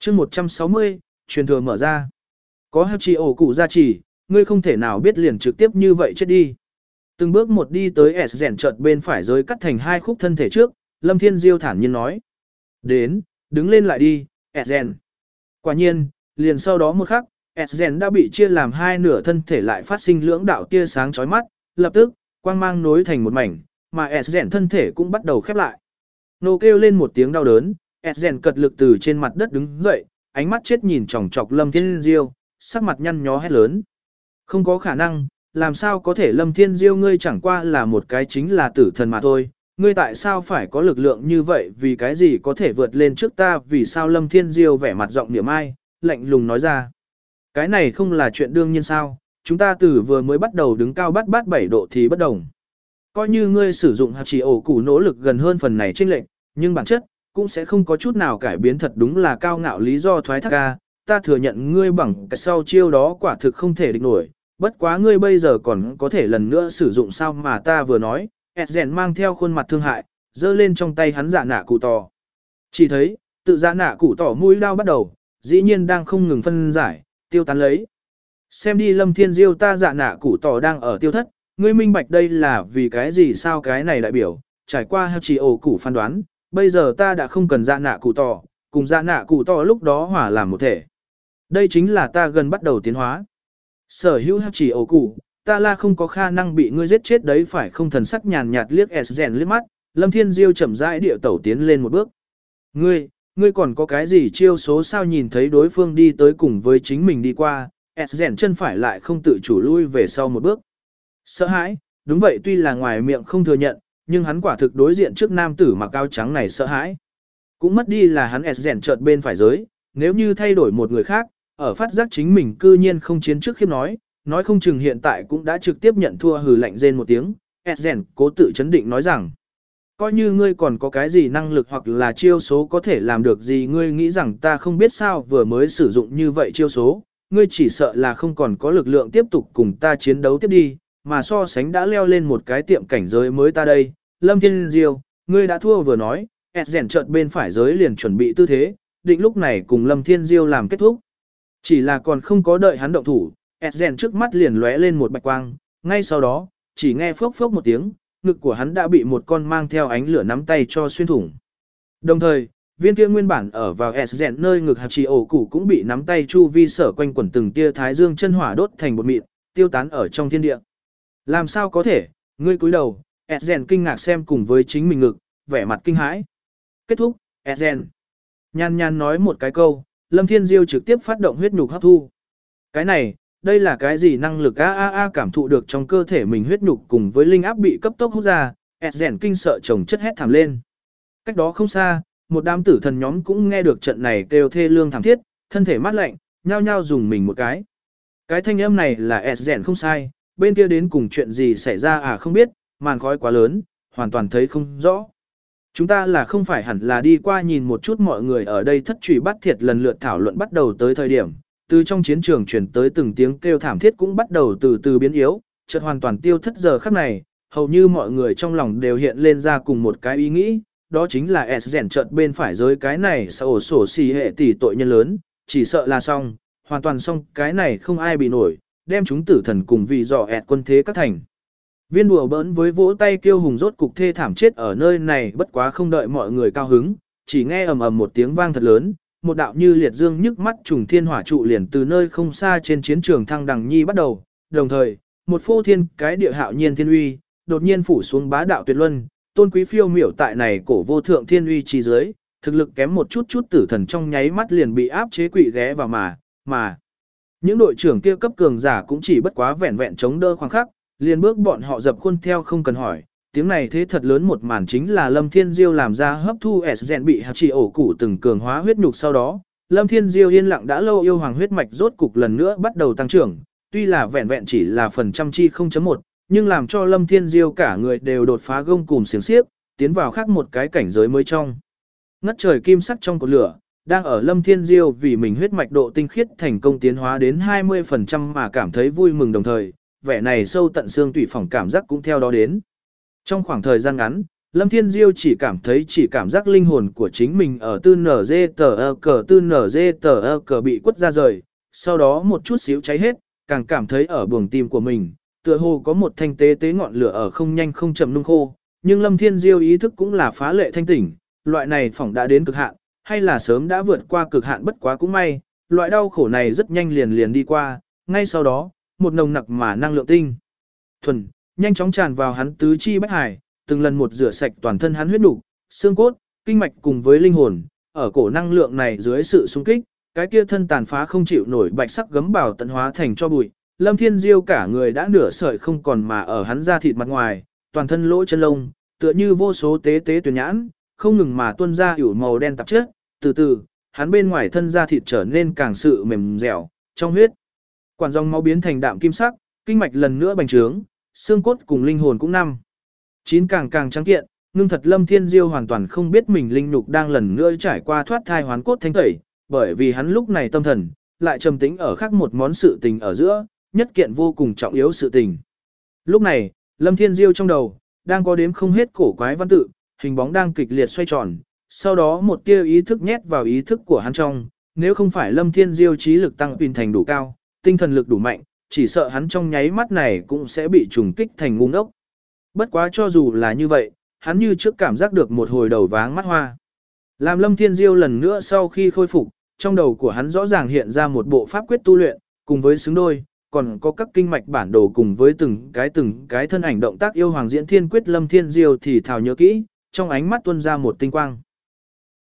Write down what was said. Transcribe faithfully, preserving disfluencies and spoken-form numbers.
chương một trăm sáu mươi, truyền thừa mở ra. Có hạt trì ổ cụ gia trì, ngươi không thể nào biết liền trực tiếp như vậy chết đi. Từng bước một đi tới S rèn chợt bên phải giới cắt thành hai khúc thân thể trước, Lâm Thiên Diêu thản nhiên nói. Đến, đứng lên lại đi, S rèn. Quả nhiên, liền sau đó một khắc, S rèn đã bị chia làm hai nửa thân thể lại phát sinh lưỡng đạo tia sáng chói mắt, lập tức, quang mang nối thành một mảnh, mà S rèn thân thể cũng bắt đầu khép lại. Nô kêu lên một tiếng đau đớn, S rèn cật lực từ trên mặt đất đứng dậy, ánh mắt chết nhìn chòng chọc Lâm Thiên Diêu, sắc mặt nhăn nhó hét lớn. Không có khả năng, làm sao có thể Lâm Thiên Diêu ngươi chẳng qua là một cái chính là tử thần mà thôi, ngươi tại sao phải có lực lượng như vậy, vì cái gì có thể vượt lên trước ta, vì sao Lâm Thiên Diêu vẻ mặt giọng niệm ai, lạnh lùng nói ra. Cái này không là chuyện đương nhiên sao, chúng ta từ vừa mới bắt đầu đứng cao bắt bát bảy độ thì bất đồng. Coi như ngươi sử dụng hạt chỉ ổ củ nỗ lực gần hơn phần này chênh lệnh, nhưng bản chất, cũng sẽ không có chút nào cải biến, thật đúng là cao ngạo lý do thoái thác ca, ta thừa nhận ngươi bằng cái sau chiêu đó quả thực không thể địch nổi, bất quá ngươi bây giờ còn có thể lần nữa sử dụng sao mà ta vừa nói, Esgen mang theo khuôn mặt thương hại, giơ lên trong tay hắn dạ nạ cụ tỏ. Chỉ thấy, tự dạ nạ cụ tỏ mũi đao bắt đầu, dĩ nhiên đang không ngừng phân giải, tiêu tán lấy. Xem đi Lâm Thiên Diêu ta dạ nạ cụ tỏ đang ở tiêu thất, ngươi minh bạch đây là vì cái gì sao cái này đại biểu, trải qua heo chỉ ổ cụ phán đoán, bây giờ ta đã không cần dạ nạ cụ tỏ, cùng dạ nạ cụ tỏ lúc đó hòa làm một thể. Đây chính là ta gần bắt đầu tiến hóa. Sở hữu heo chỉ ổ cụ, ta là không có khả năng bị ngươi giết chết đấy phải không, thần sắc nhàn nhạt liếc Esgen liếc mắt, Lâm Thiên Diêu chậm rãi địa tẩu tiến lên một bước. Ngươi, ngươi còn có cái gì chiêu số sao, nhìn thấy đối phương đi tới cùng với chính mình đi qua, Esgen chân phải lại không tự chủ lui về sau một bước. Sợ hãi, đúng vậy, tuy là ngoài miệng không thừa nhận, nhưng hắn quả thực đối diện trước nam tử mặc áo trắng này sợ hãi. Cũng mất đi là hắn Esgen chợt bên phải giới, nếu như thay đổi một người khác, ở phát giác chính mình cư nhiên không chiến trước khiếp nói, nói không chừng hiện tại cũng đã trực tiếp nhận thua, hừ lạnh rên một tiếng, Esgen cố tự chấn định nói rằng, coi như ngươi còn có cái gì năng lực hoặc là chiêu số có thể làm được gì, ngươi nghĩ rằng ta không biết sao, vừa mới sử dụng như vậy chiêu số, ngươi chỉ sợ là không còn có lực lượng tiếp tục cùng ta chiến đấu tiếp đi, mà so sánh đã leo lên một cái tiệm cảnh giới mới ta đây. Lâm Thiên Diêu, ngươi đã thua vừa nói, Esgen chợt bên phải giới liền chuẩn bị tư thế, định lúc này cùng Lâm Thiên Diêu làm kết thúc. Chỉ là còn không có đợi hắn động thủ, Esgen trước mắt liền lóe lên một bạch quang, ngay sau đó, chỉ nghe phốc phốc một tiếng, ngực của hắn đã bị một con mang theo ánh lửa nắm tay cho xuyên thủng. Đồng thời, viên kia nguyên bản ở vào Esgen nơi ngực hạt chỉ ổ củ cũng bị nắm tay chu vi sở quanh quẩn từng tia thái dương chân hỏa đốt thành bột mịn, tiêu tán ở trong thiên địa. Làm sao có thể, ngươi cúi đầu, Esgen kinh ngạc xem cùng với chính mình ngực, vẻ mặt kinh hãi. Kết thúc, Esgen. Nhan nhan nói một cái câu, Lâm Thiên Diêu trực tiếp phát động huyết nhục hấp thu. Cái này, đây là cái gì năng lực a a a cảm thụ được trong cơ thể mình huyết nhục cùng với linh áp bị cấp tốc hút ra, Esgen kinh sợ chồng chất hét thảm lên. Cách đó không xa, một đám tử thần nhóm cũng nghe được trận này kêu thê lương thảm thiết, thân thể mát lạnh, nhao nhao dùng mình một cái. Cái thanh âm này là Esgen không sai, bên kia đến cùng chuyện gì xảy ra à không biết, màn khói quá lớn, hoàn toàn thấy không rõ. Chúng ta là không phải hẳn là đi qua nhìn một chút mọi người ở đây thất truy bắt thiệt lần lượt thảo luận bắt đầu tới thời điểm, từ trong chiến trường chuyển tới từng tiếng kêu thảm thiết cũng bắt đầu từ từ biến yếu, chợt hoàn toàn tiêu thất giờ khắc này, hầu như mọi người trong lòng đều hiện lên ra cùng một cái ý nghĩ, đó chính là Esgen chợt bên phải giới cái này sao ổ sổ xì hệ tỷ tội nhân lớn, chỉ sợ là xong, hoàn toàn xong, cái này không ai bị nổi, đem chúng tử thần cùng vì dò ẹt quân thế các thành. Viên đùa bỡn với vỗ tay kêu hùng rốt cục thê thảm chết ở nơi này, bất quá không đợi mọi người cao hứng, chỉ nghe ầm ầm một tiếng vang thật lớn, một đạo như liệt dương nhức mắt trùng thiên hỏa trụ liền từ nơi không xa trên chiến trường thăng đằng nhi bắt đầu, đồng thời, một phô thiên cái địa hạo nhiên thiên uy, đột nhiên phủ xuống bá đạo tuyệt luân, tôn quý phiêu miểu tại này cổ vô thượng thiên uy chi dưới, thực lực kém một chút chút tử thần trong nháy mắt liền bị áp chế quỵ ghé vào mà, mà những đội trưởng kia cấp cường giả cũng chỉ bất quá vẹn vẹn chống đỡ khoảng khắc, liền bước bọn họ dập khuôn theo không cần hỏi. Tiếng này thế thật lớn một màn chính là Lâm Thiên Diêu làm ra hấp thu Esgen bị hạt chỉ ổ củ từng cường hóa huyết nhục sau đó. Lâm Thiên Diêu yên lặng đã lâu yêu hoàng huyết mạch rốt cục lần nữa bắt đầu tăng trưởng, tuy là vẹn vẹn chỉ là phần trăm chi không chấm một, nhưng làm cho Lâm Thiên Diêu cả người đều đột phá gông cùm xiềng xiếc, tiến vào khác một cái cảnh giới mới trong. Ngất trời kim sắc trong cột lửa, đang ở Lâm Thiên Diêu vì mình huyết mạch độ tinh khiết thành công tiến hóa đến hai mươi phần trăm mà cảm thấy vui mừng, đồng thời, vẻ này sâu tận xương tủy phỏng cảm giác cũng theo đó đến. Trong khoảng thời gian ngắn, Lâm Thiên Diêu chỉ cảm thấy chỉ cảm giác linh hồn của chính mình ở tư nở dê tờ ơ cờ tư nở dê tờ ơ cờ bị quất ra rời, sau đó một chút xíu cháy hết, càng cảm thấy ở buồng tim của mình, tựa hồ có một thanh tế tế ngọn lửa ở không nhanh không chậm nung khô, nhưng Lâm Thiên Diêu ý thức cũng là phá lệ thanh tỉnh, loại này phỏng đã đến cực hạn, hay là sớm đã vượt qua cực hạn bất quá cũng may, loại đau khổ này rất nhanh liền liền đi qua, ngay sau đó, một nồng nặc mà năng lượng tinh thuần, nhanh chóng tràn vào hắn tứ chi bách hải, từng lần một rửa sạch toàn thân hắn huyết nục, xương cốt, kinh mạch cùng với linh hồn, ở cổ năng lượng này dưới sự xung kích, cái kia thân tàn phá không chịu nổi bạch sắc gấm bảo tận hóa thành cho bụi, Lâm Thiên Diêu cả người đã nửa sợi không còn mà ở hắn da thịt mặt ngoài, toàn thân lỗ chân lông, tựa như vô số tế tế tuyển nhãn, không ngừng mà tuôn ra ửu màu đen tạp chất, từ từ, hắn bên ngoài thân da thịt trở nên càng sự mềm dẻo, trong huyết quản dòng máu biến thành đạm kim sắc, kinh mạch lần nữa bành trướng, xương cốt cùng linh hồn cũng năm chín càng càng trắng kiện, ngưng thật Lâm Thiên Diêu hoàn toàn không biết mình linh nhục đang lần nữa trải qua thoát thai hoán cốt thanh tẩy, bởi vì hắn lúc này tâm thần lại trầm tĩnh ở khác một món sự tình ở giữa, nhất kiện vô cùng trọng yếu sự tình. Lúc này, Lâm Thiên Diêu trong đầu đang có đếm không hết cổ quái văn tự, hình bóng đang kịch liệt xoay tròn, sau đó một tia ý thức nhét vào ý thức của hắn trong, nếu không phải Lâm Thiên Diêu trí lực tăng pin thành đủ cao, tinh thần lực đủ mạnh, chỉ sợ hắn trong nháy mắt này cũng sẽ bị trùng kích thành ngu ngốc. Bất quá cho dù là như vậy, hắn như trước cảm giác được một hồi đầu váng mắt hoa. Làm Lâm Thiên Diêu lần nữa sau khi khôi phục, trong đầu của hắn rõ ràng hiện ra một bộ pháp quyết tu luyện, cùng với xứng đôi, còn có các kinh mạch bản đồ cùng với từng cái từng cái thân ảnh động tác yêu hoàng diễn thiên quyết. Lâm Thiên Diêu thì thào nhớ kỹ, trong ánh mắt tuôn ra một tinh quang.